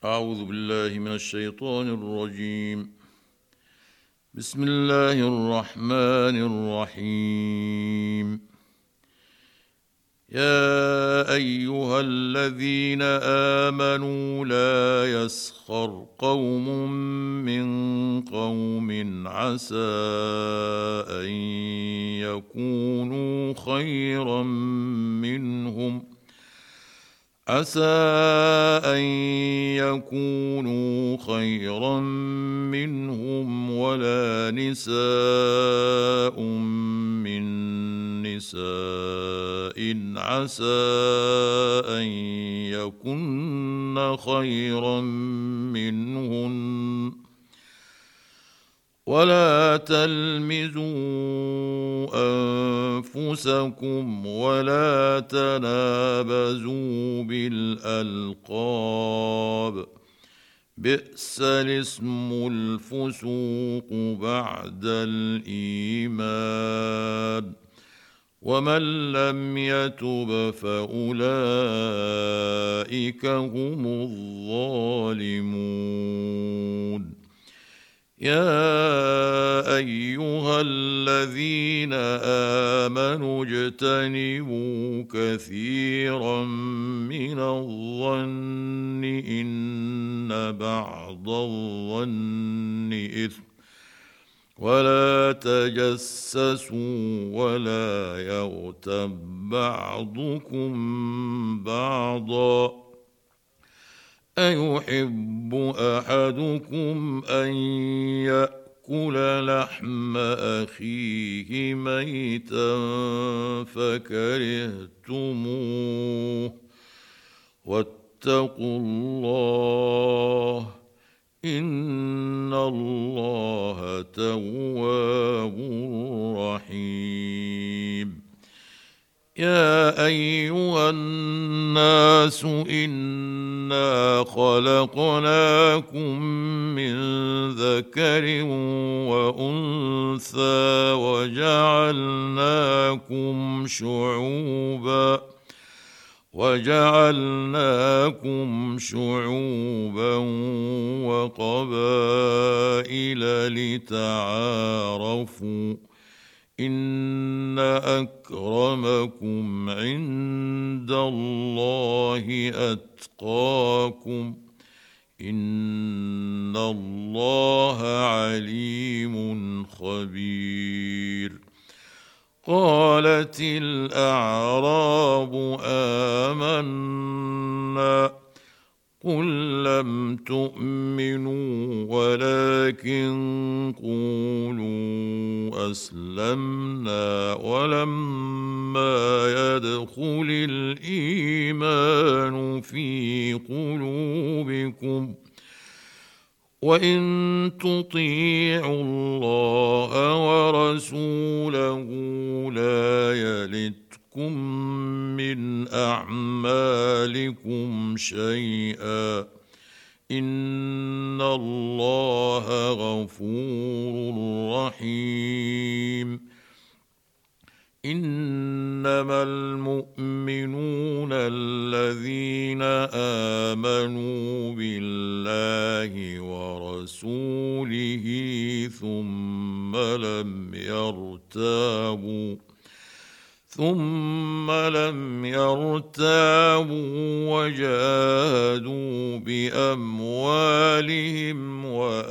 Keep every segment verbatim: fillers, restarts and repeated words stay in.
أعوذ بالله من الشيطان الرجيم. بسم الله الرحمن الرحيم. يا أيها الذين آمنوا لا يسخر قوم من قوم عسى أن يكونوا خيرا منهم عسى أن يكونوا خيرا منهم ولا نساء من نساء عسى أن يكن خيرا منهن ولا تلمزوا أنفسكم ولا تنابزوا بالألقاب بئس الاسم الفسوق بعد الإيمان ومن لم يتب فأولئك هم الظالمون. يا أيها الذين آمنوا اجتنبوا كثيرا من الظن إن بعض الظن إثم ولا تجسسوا ولا يغتب بعضكم بعضا أيحب أحدكم أن يأكل لحم أخيه ميتا فكرهتموه واتقوا الله إن الله تواب رحيم. يا أيها الناس إنا خلقناكم من ذكر وأنثى وجعلناكم شعوبا وجعلناكم شعوبا وقبائل لتعارفوا إن أكرمكم عند الله أتقاكم إن الله عليم خبير. قالت الأعراب آمنا قل لم تؤمنوا ولكن قولوا أسلمنا ولما يدخل الإيمان في قلوبكم وإن تطيعوا الله ورسوله لا يلتكم من أعمالكم شيئا إن الله غفور رحيم. إنما المؤمنون الذين آمنوا بالله ورسوله ثم لم يرتابوا ثم لم يرتابوا وجاهدوا بأموالهم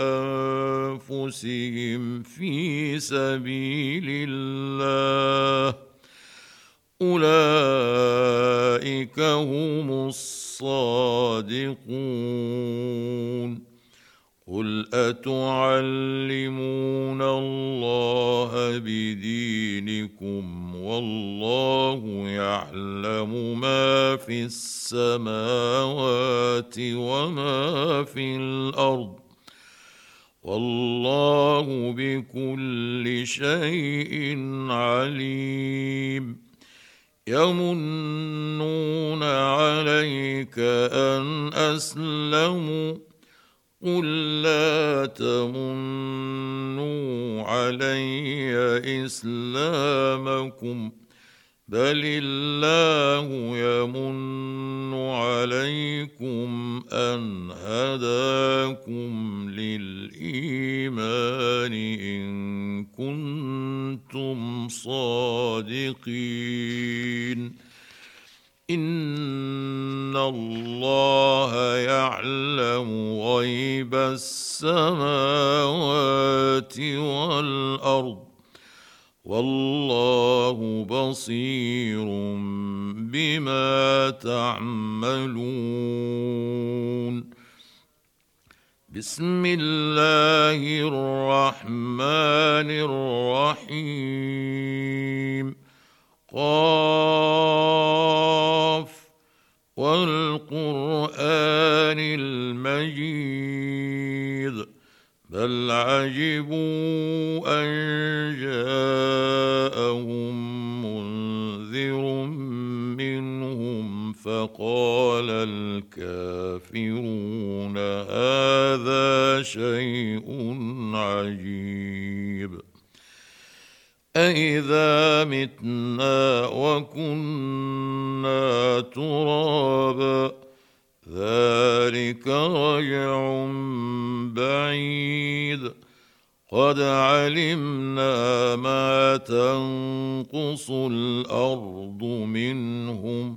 وأنفسهم في سبيل الله أولئك هم الصادقون. قل أتعلمون الله بدينكم والله يعلم ما في السماوات وما في الأرض والله بكل شيء عليم. يمنون عليك أن أسلموا قل لا تمنوا علي إسلامكم بل الله يمن عليكم أن هداكم للإيمان إن كنتم صادقين إن الله يعلم غيب السماوات والأرض والله بصير بما تعملون بسم الله الرحمن الرحيم قاف والقرآن المجيد بل عجبوا أن جاءهم منذر منهم فقال الكافرون هذا شيء عجيب أإذا متنا وكنا ترابا ذلك رجع بعيد قد علمنا ما تنقص الأرض منهم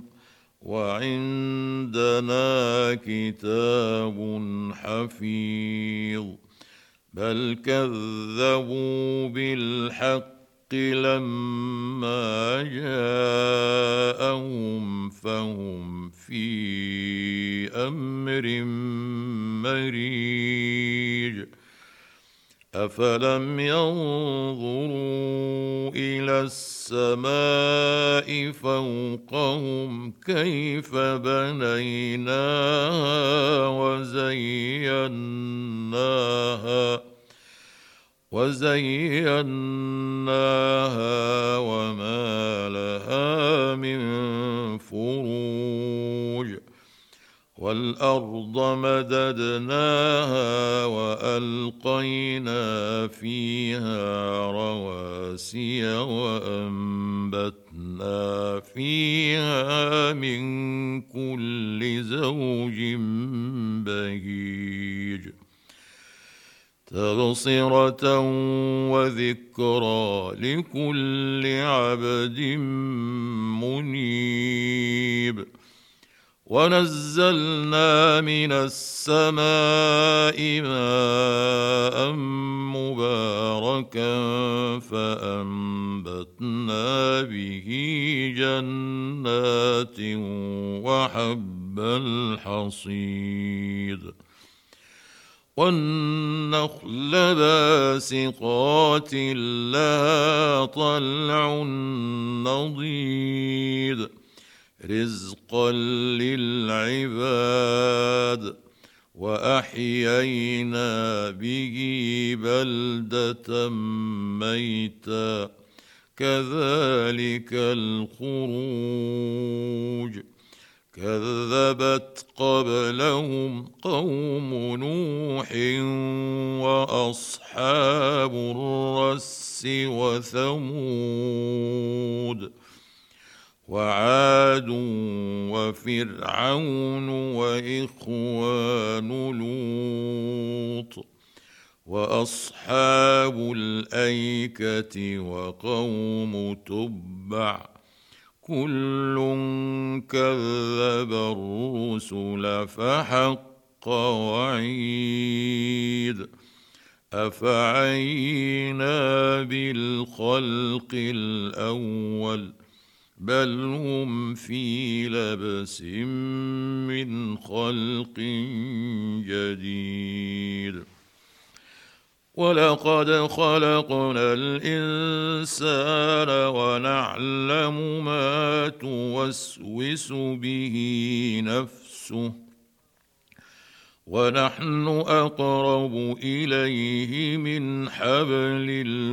وعندنا كتاب حفيظ بل كذبوا بالحق لما جاءهم فهم في أمر مريج أفلم ينظروا إلى السماء فوقهم كيف بنيناها وزيناها وزيناها وما لها من فروج والأرض مددناها وألقينا فيها رواسي وأنبتنا فيها من كل زوج بهيج تبصرة وذكرى لكل عبد منيب ونزلنا من السماء ماء مباركا فأنبتنا به جنات وحب الحصيد والنخل باسقات لها طلع نضيد رزقا للعباد وأحيينا به بلدة ميتا كذلك الخروج كذبت قبلهم قوم نوح وأصحاب الرس وثمود وعاد وفرعون وإخوان لوط وأصحاب الأيكة وقوم تبع كل كذب الرسل فحق وعيد أفعينا بالخلق الأول بل هم في لبس من خلق جديد ولقد خلقنا الإنسان ونعلم ما توسوس به نفسه ونحن أقرب إليه من حبل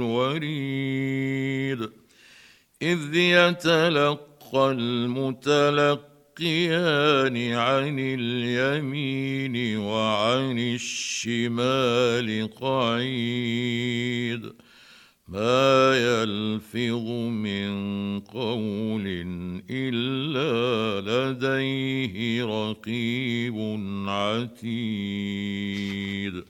الوريد إذ يتلقى المتلقيان عن اليمين وعن الشمال قعيد ما يلفظ من قول إلا لديه رقيب عتيد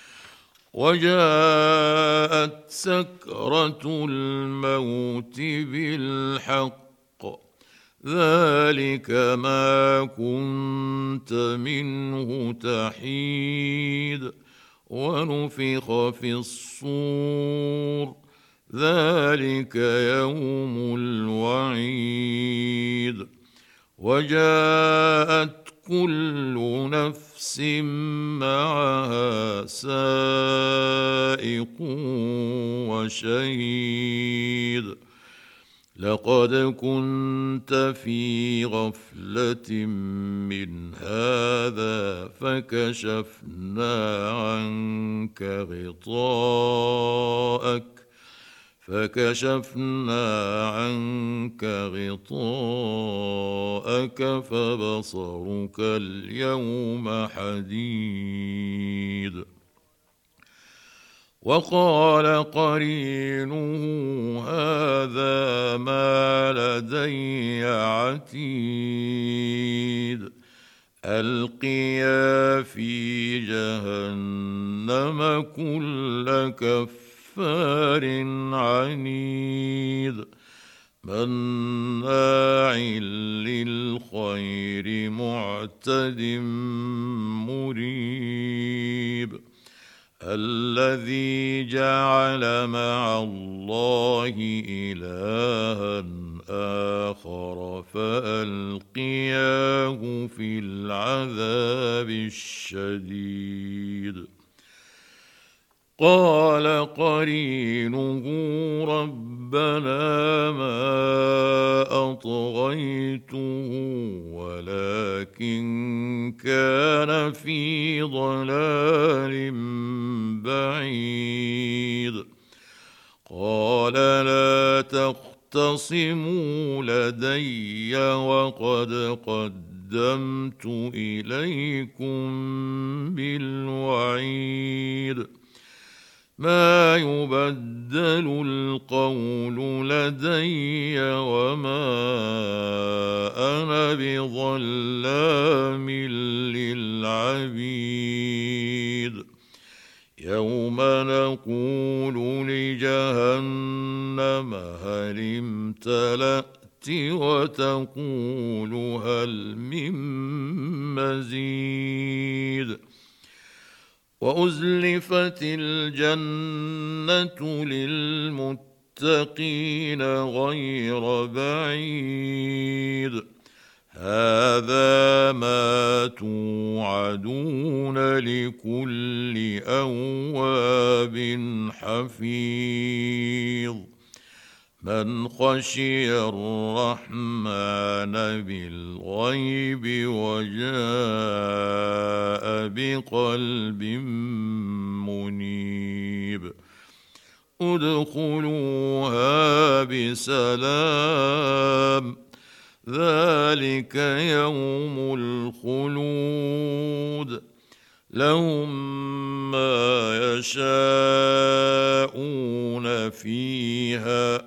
وجاءت سكرة الموت بالحق ذلك ما كنت منه تحيد ونفخ في الصور ذلك يوم الوعيد وجاءت كل نفس معها سائق وشهيد لقد كنت في غفلة من هذا فكشفنا عنك غطاءك فكشفنا عنك غطاءك فبصرك اليوم حديد وقال قرينه هذا ما لدي عتيد ألقيا في جهنم كل كفار عنيد مناع للخير معتد مريب الذي جعل مع الله إلها آخر فألقياه في العذاب الشديد قال قرينه ربنا ما أطغيته ولكن كان في ضلال بعيد قال لا تختصموا لدي وقد قدمت إليكم بالوعيد ما يبدل القول لدي وما أنا بظلام للعبيد يوم نقول لجهنم هل امتلأت وتقول هل من مزيد وأزلفت الجنة للمتقين غير بعيد هذا ما توعدون لكل أواب حفيظ من خشي الرحمن بالغيب وجاء بقلب منيب ادخلوها بسلام ذلك يوم الخلود لهم ما يشاءون فيها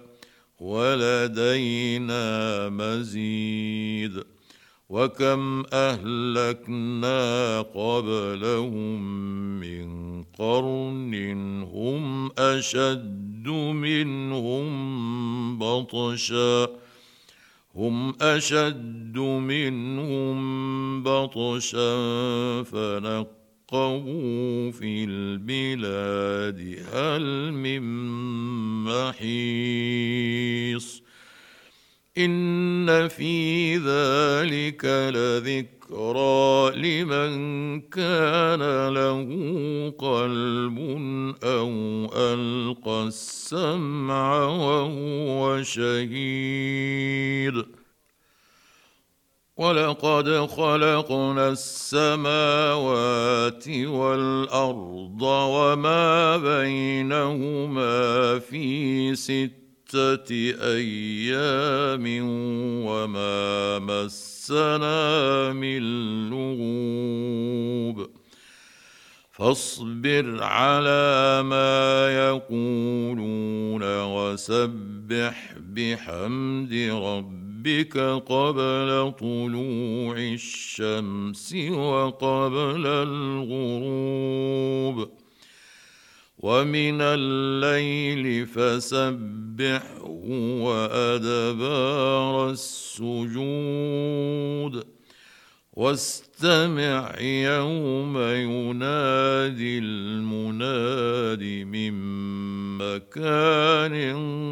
ولدينا مزيد وكم أهلكنا قبلهم من قرن هم أشد منهم بطشا هم أشد منهم بطشا فنقبوا في البلاد هل من محيص إن في ذلك لذكرى لمن كان له قلب أو ألقى السمع وهو شهيد ولقد خلقنا السماوات والأرض وما بينهما في ستة أيام وما مسنا من لغوب فاصبر على ما يقولون وسبح بحمد ربك قبل طلوع الشمس وقبل الغروب ومن الليل فسبحه وأدبار السجود واستمع يوم ينادي المناد من مكان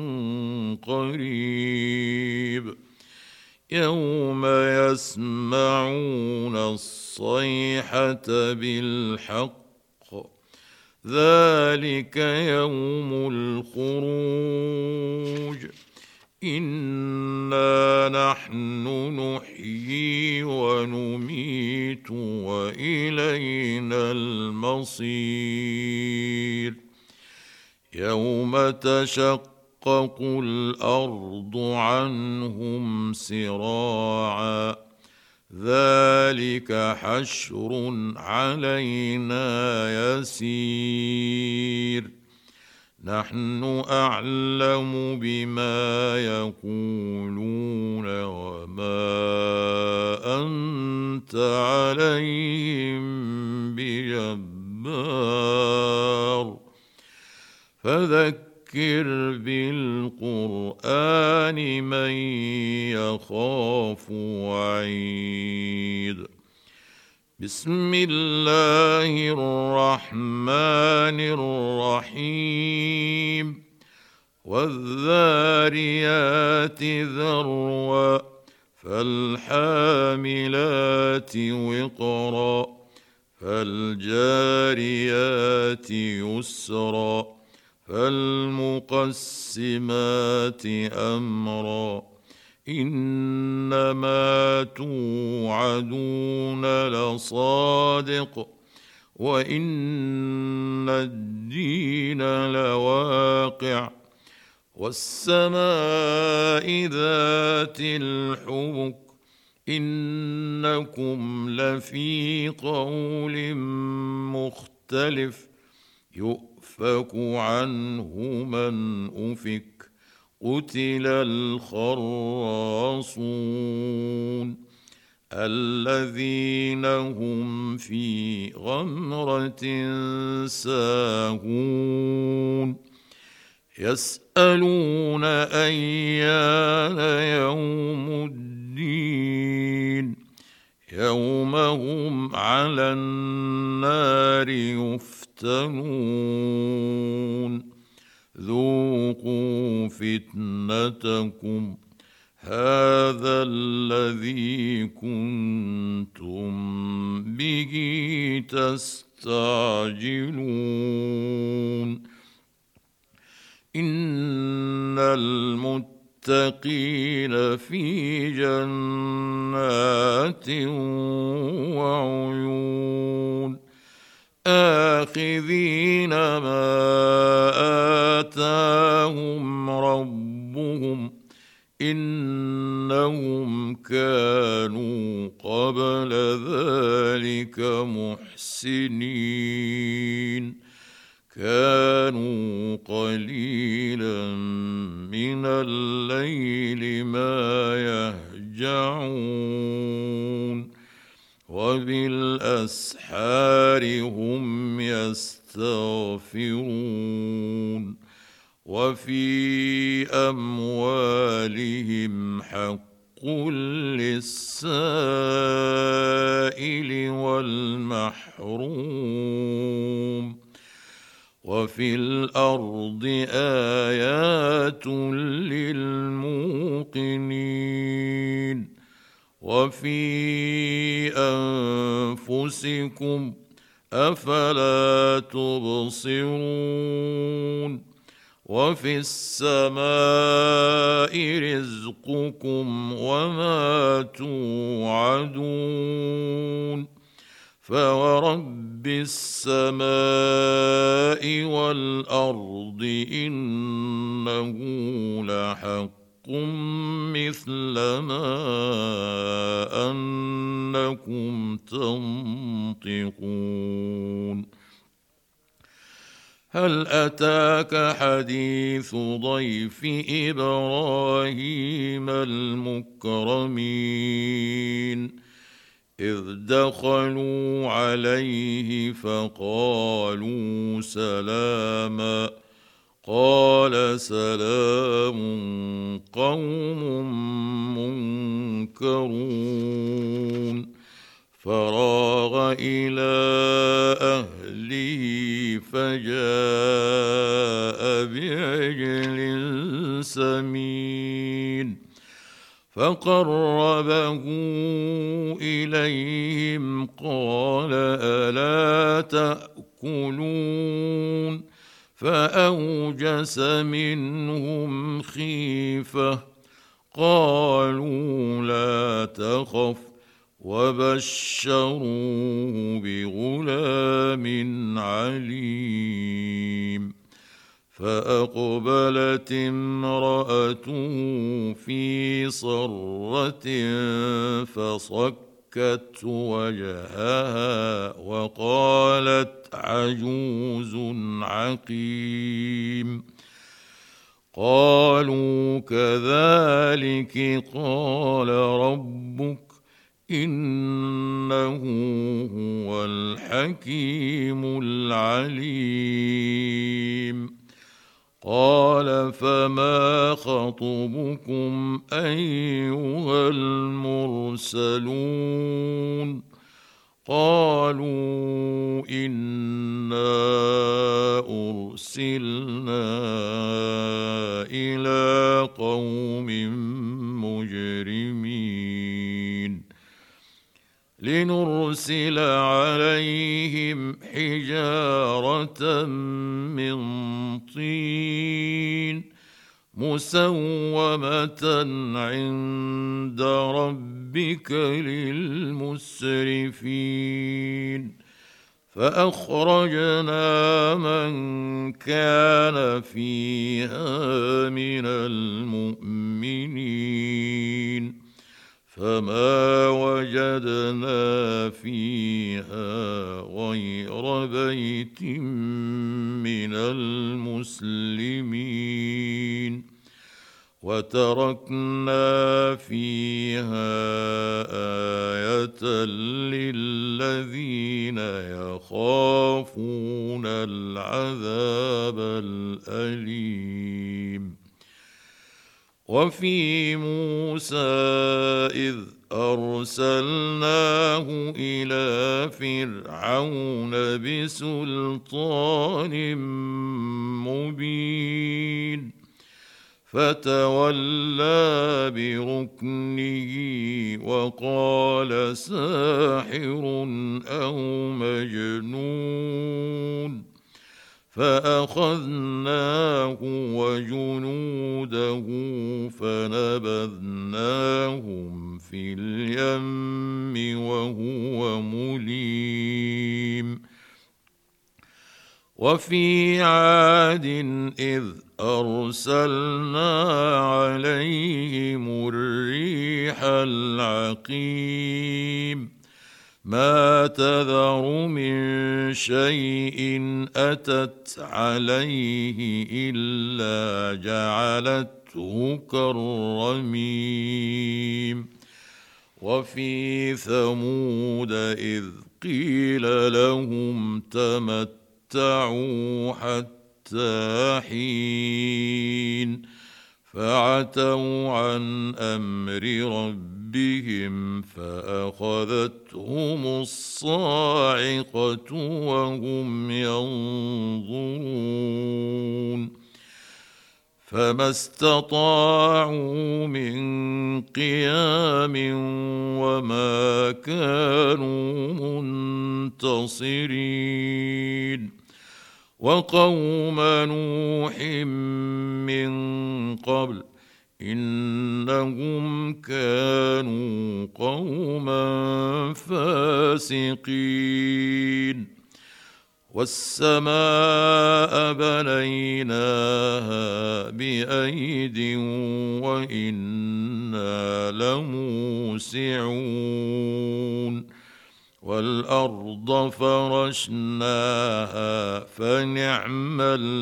قريب يوم يسمعون الصيحة بالحق ذلك يوم الخروج إنا نحن نحيي ونميت وإلينا المصير يوم تشقق الأرض عنهم سراعا ذلك حشر علينا يسير نحن أعلم بما يقولون وما أنت عليهم بجبار فذكر بالقرآن من يخاف وعيد بسم الله الرحمن الرحيم والذاريات ذروا فالحاملات وقرا فالجاريات يسرا فالمقسمات أمرا إنما توعدون لصادق وإن الدين لواقع والسماء ذات الحبك إنكم لفي قول مختلف يؤفك عنه من أفك قتل الخراصون الذين هم في غمرة ساهون يسألون أيان يوم الدين يوم هم على النار يفتنون ذوقوا فتنتكم هذا الذي كنتم به تستعجلون إن المتقين في جنات وعيون آخذين ما آتاهم ربهم إنهم كانوا قبل ذلك محسنين كانوا قليلا من الليل ما يهجعون وبالأسحار هم يستغفرون وفي أموالهم حق للسائل والمحروم وفي الأرض آيات للموقنين وفي أنفسكم أفلا تبصرون وفي السماء رزقكم وما توعدون فورب السماء والأرض إنه لحق مثل ما أنكم تنطقون هل أتاك حديث ضيف إبراهيم المكرمين إذ دخلوا عليه فقالوا سلاما قال سلام قوم منكرون فراغ إلى أهله فجاء بعجل سمين فقربه إليهم قال ألا تأكلون فأوجس منهم خيفة قالوا لا تخف وبشروه بغلام عليم فأقبلت امرأته في صرة فصكت وجهها وقالت عجوز عقيم قالوا كذلك قال ربك إنه هو الحكيم العليم قال فما خطبكم أيها المرسلون قالوا إنا أرسلنا إلى قوم مجرمين لنرسل عليهم حجارة من طين مسومة عند ربك للمسرفين فأخرجنا من كان فيها من المؤمنين فما وجدنا فيها غير بيت من المسلمين وتركنا فيها آية للذين يخافون العذاب الأليم وفي موسى إذ أرسلناه إلى فرعون بسلطان مبين فتولى بركنه وقال ساحر أو مجنون فأخذناه وجنوده فنبذناهم في اليم وهو مليم وفي عاد إذ أرسلنا عليهم الريح العقيم ما تذر من شيء أتت عليه إلا جعلته كالرميم وفي ثمود إذ قيل لهم تمتعوا حتى حين فعتوا عن أمر ربهم فأخذتهم الصاعقة وهم ينظرون فما استطاعوا من قيام وما كانوا منتصرين وقوم نوح من قبل إنهم كانوا قوما فاسقين والسماء بنيناها بأيد وإنا لموسعون والأرض فرشناها فنعم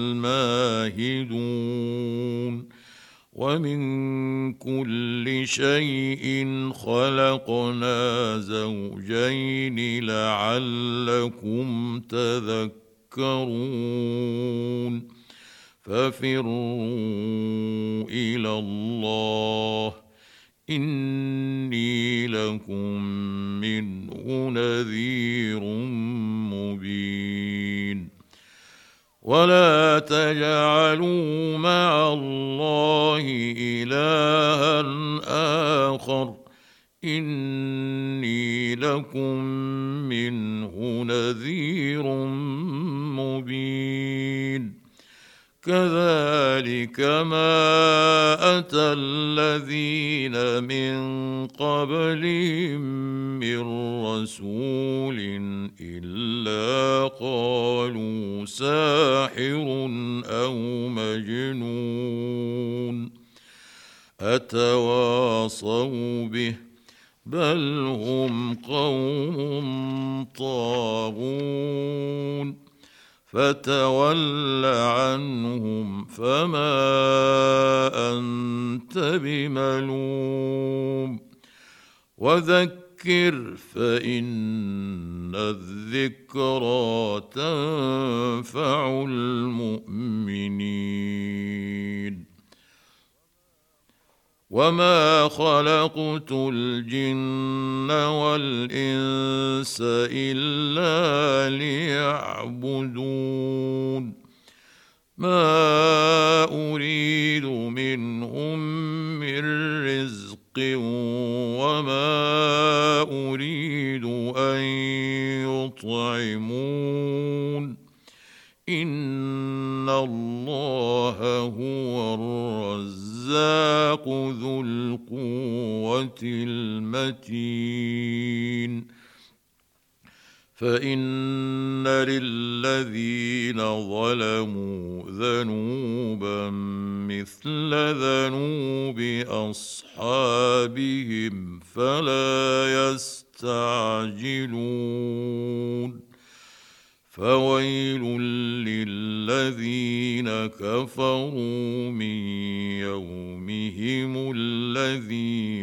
الماهدون ومن كل شيء خلقنا زوجين لعلكم تذكرون ففروا إلى الله إني لكم منه نذير مبين ولا تجعلوا مع الله إلها آخر إني لكم منه نذير مبين كذلك ما أتى الذين من قبلهم من رسول إلا قالوا ساحر أو مجنون أتواصوا به بل هم قوم طاغون فتول عنهم فما أنت بملوم وذكر فإن الذكرى تنفع المؤمنين وما خلقت الجن والإنس إلا ليعبدون ما أريد منهم من رزق وما أريد أن يطعمون إن الله هو الرزاق ذو القوة المتين فإن للذين ظلموا ذنوبا مثل ذنوب أصحابهم فلا يستعجلون فويل للذين كفروا من يومهم الذي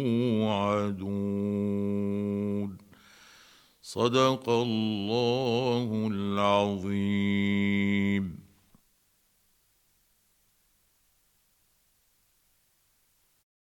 يوعدون صدق الله العظيم.